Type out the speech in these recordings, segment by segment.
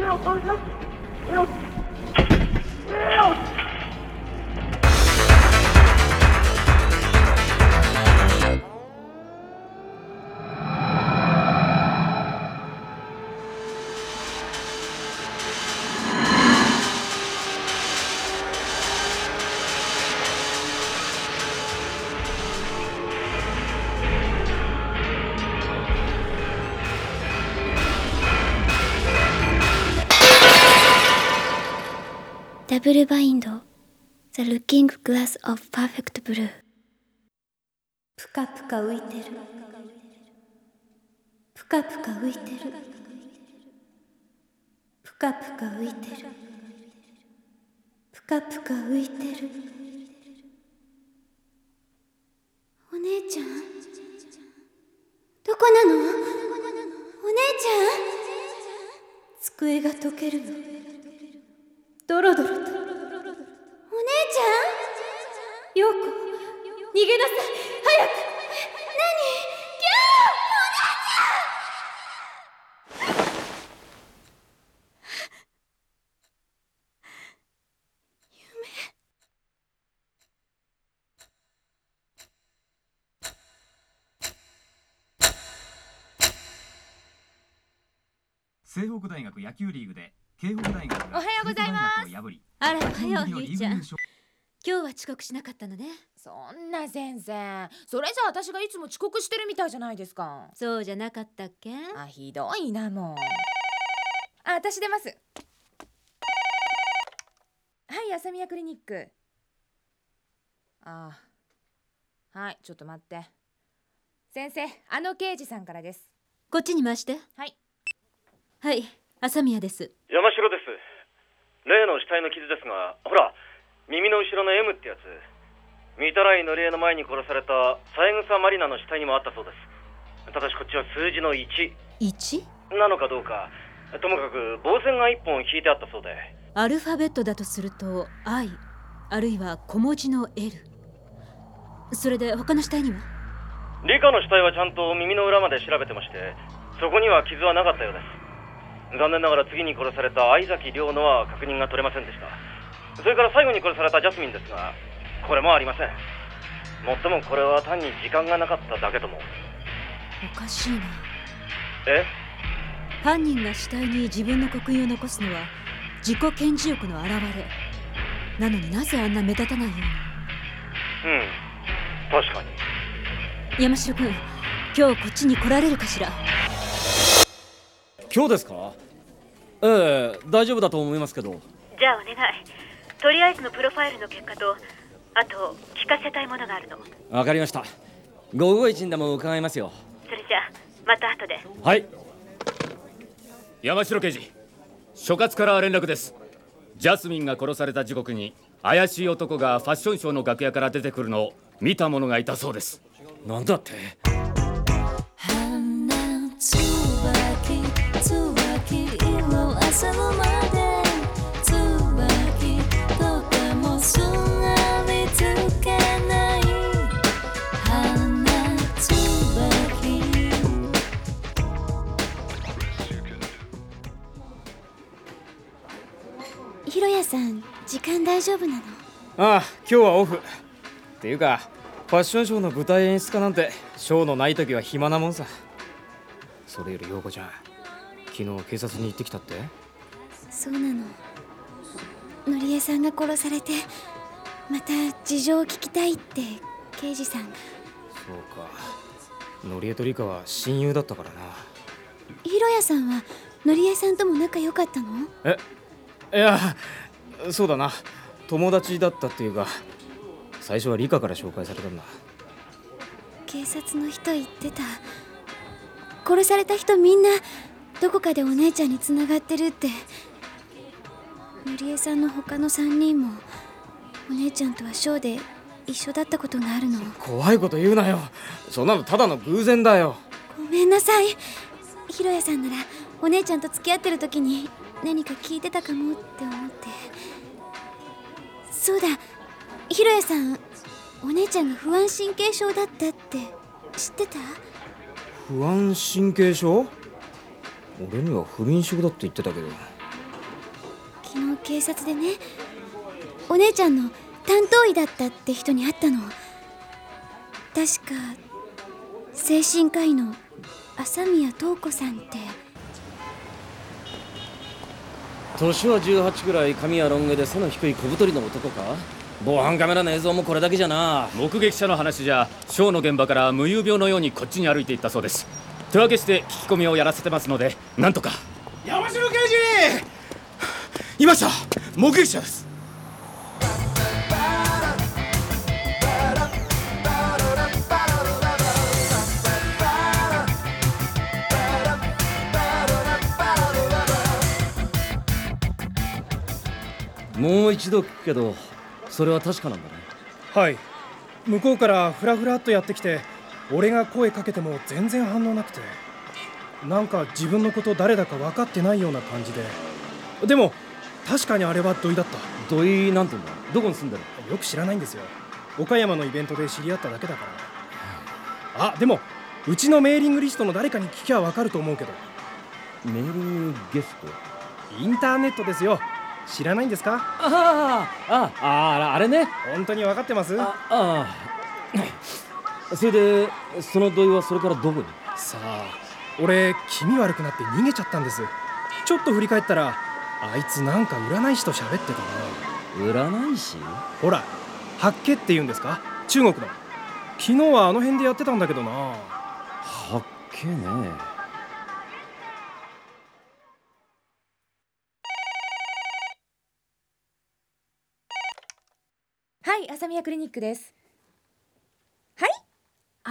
ダブルバインド The Looking Glass of Perfect Blue。 ぷかぷか浮いてる、ぷかぷか浮いてる、ぷかぷか浮いてる、ぷかぷか浮いてる。お姉ちゃん、どこなの？お姉ちゃん。机が溶けるの、ドロドロと。お姉ちゃん、陽子、逃げなさい、早く。何？キャー！お姉ちゃん！ 西北大学野球リーグで京北大学がおはようございます。 あら、おはよう、ゆいちゃん。今日は遅刻しなかったのね。 そんな先生、それじゃあ私がいつも遅刻してるみたいじゃないですか。 そうじゃなかったっけ？ あ、ひどいなもう。あ、私出ます。はい、朝宮クリニック。あ、はい、ちょっと待って。先生、あの刑事さんからです。 こっちに回して。 はい。 はい、朝宮です。 山城です。例の死体の傷ですが、ほら、耳の後ろの M ってやつ、御手洗典の前に殺された三枝まりなの死体にもあったそうです。ただしこっちは数字の 1 なのかどうか、ともかく棒線が1本引いてあったそうで。 アルファベットだとすると I、 あるいは小文字の L。 それで他の死体には？ 理科の死体はちゃんと耳の裏まで調べてまして、そこには傷はなかったようです。残念ながら次に殺された相崎亮のは確認が取れませんでした。それから最後に殺されたジャスミンですが、これもありません。もっともこれは単に時間がなかっただけとも。 おかしいな。 え？ 犯人が死体に自分の刻印を残すのは自己顕示欲の表れなのに、なぜあんな目立たないように。 確かに。 山城君、今日こっちに来られるかしら？ 今日ですか？ええ、大丈夫だと思いますけど。 じゃあお願い。とりあえずのプロファイルの結果と、あと聞かせたいものがあるの。 わかりました。551でも伺いますよ。 それじゃあまた後で。 はい。 山城刑事、所轄から連絡です。ジャスミンが殺された時刻に怪しい男がファッションショーの楽屋から出てくるのを見た者がいたそうです。 なんだって？ ひろやさん、時間大丈夫なの？ ああ、今日はオフ。っていうか、ファッションショーの舞台演出家なんてショーのない時は暇なもんさ。それより陽子ちゃん、昨日警察に行ってきたって？ そうなの。典恵さんが殺されて、また事情を聞きたいって刑事さんが。 そうか。典恵と理香は親友だったからな。 ひろやさんは典恵さんとも仲良かったの？ いや、そうだな。友達だったっていうか、最初は理香から紹介されたんだ。 警察の人言ってた。殺された人みんなどこかでお姉ちゃんに繋がってるって。典恵さんの他の3人もお姉ちゃんとはショーで一緒だったことがあるの。 怖いこと言うなよ。そんなのただの偶然だよ。 ごめんなさい。ひろやさんならお姉ちゃんと付き合ってる時に何か聞いてたかもって思って。そうだ、ひろやさん、お姉ちゃんが不安神経症だったって知ってた？ 不安神経症？俺には不眠症だって言ってたけど。 昨日警察でね、お姉ちゃんの担当医だったって人に会ったの。確か精神科医の朝宮塔子さんって。 年は18くらい、髪はロン毛で背の低い小太りの男か。防犯カメラの映像もこれだけじゃな。 目撃者の話じゃ、ショーの現場から無遊病のようにこっちに歩いていったそうです。手分けして聞き込みをやらせてますので、なんとか。 山城刑事、いました。目撃者です。 もう一度聞くけど、それは確かなんだね。 はい。向こうからフラフラっとやってきて、俺が声かけても全然反応なくて、なんか自分のこと誰だか分かってないような感じで。でも確かにあれは土井だった。 土井なんて言うんだ。どこに住んでる？ よく知らないんですよ。岡山のイベントで知り合っただけだから。あ、でもうちのメーリングリストの誰かに聞きゃ分かると思うけど。 メーリングゲスト？ インターネットですよ。知らないんですか？ あれね。 本当に分かってます？ それでその土井はそれからどこに？ さあ、俺気味悪くなって逃げちゃったんです。ちょっと振り返ったら、あいつなんか占い師と喋ってたな。 占い師？ ほら、八卦って言うんですか？中国の。昨日はあの辺でやってたんだけどな。 八卦ね。 はい、朝宮クリニックです。はい、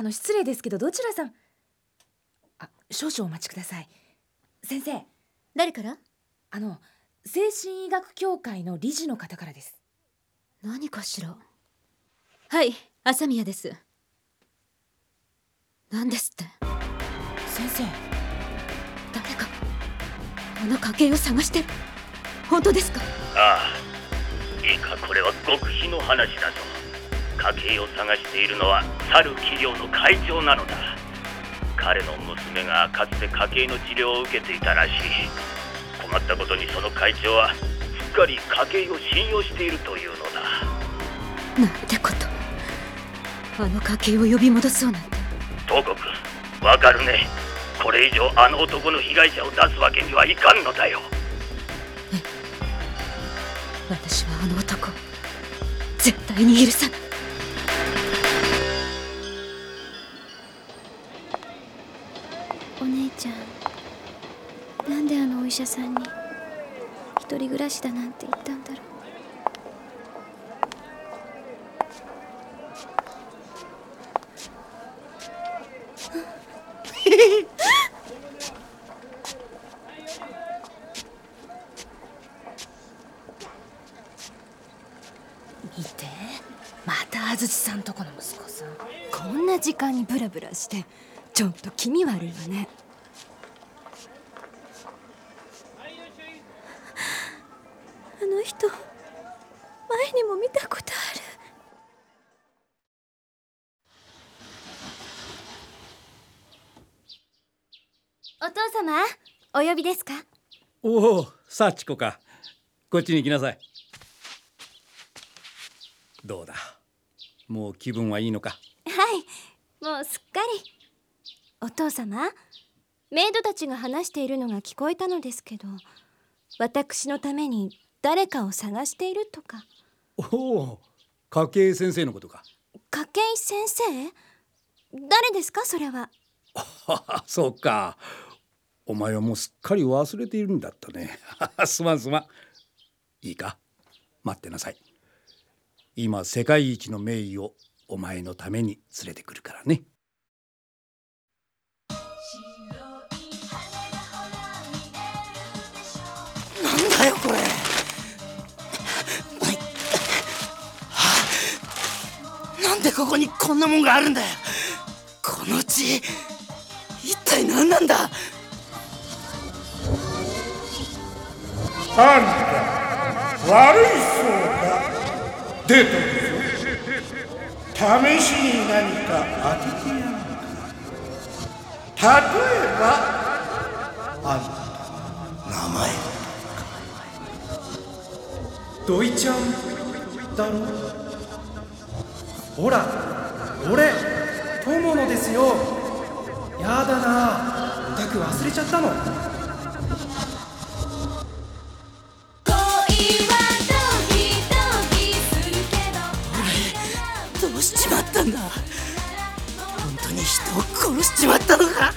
失礼ですけど、どちらさん？少々お待ちください。先生。 誰から？ 精神医学協会の理事の方からです。 何かしら？はい、朝宮です。何ですって？ 先生。 誰かあの家系を探してる？本当ですか？ ああ、いいか、これは極秘の話だぞ。家系を探しているのは猿企業の会長なのだ。彼の娘がかつて家系の治療を受けていたらしい。困ったことにその会長はすっかり家系を信用しているというのだ。 なんてこと。あの家系を呼び戻そうなんて。 東国、わかるね。これ以上あの男の被害者を出すわけにはいかんのだよ。 私はあの男絶対に許さない。お姉ちゃん、なんであのお医者さんに一人暮らしだなんて言ったんだろう。 見て、また安土さんとこの息子さん。 こんな時間にブラブラしてちょっと気味悪いわね。 あの人、前にも見たことある。 お父様、お呼びですか？ おお、幸子か。こっちに来なさい。どうだ、もう気分はいいのか？ はい、もうすっかり。お父様、メイドたちが話しているのが聞こえたのですけど、私のために誰かを探しているとか。 おお、家計先生のことか？ 家計先生？誰ですかそれは？ そうか、お前はもうすっかり忘れているんだったね。すまん。いいか、待ってなさい。今世界一の名医をお前のために連れてくるからね。 なんだよこれ。なんでここにこんなもんがあるんだよ。この血、一体何なんだ。 あんた悪いそうだ。出てくるぞ。試しに何か当ててやるか。例えばあんたの名前。 土井ちゃんだろ。ほら俺友野ですよ。やだな、オタク忘れちゃったの。 俺どうしちまったんだ。本当に人を殺しちまったのか。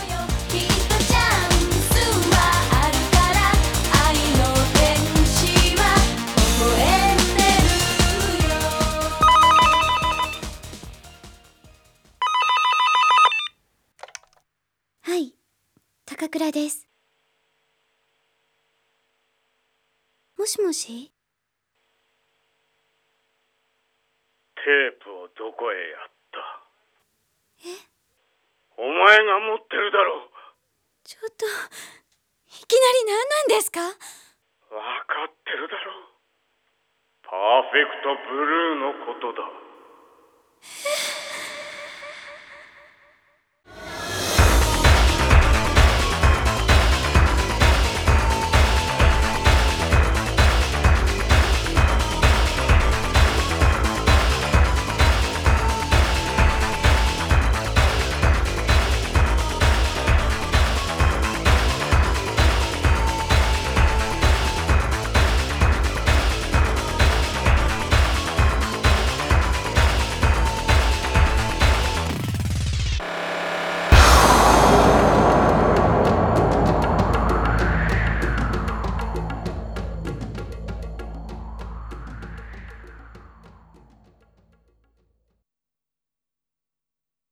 はい、高倉です。もしもし。 テープをどこへやった。お前が持ってるだろう。 ちょっといきなり何なんですか。 分かってるだろう。パーフェクトブルーのことだ。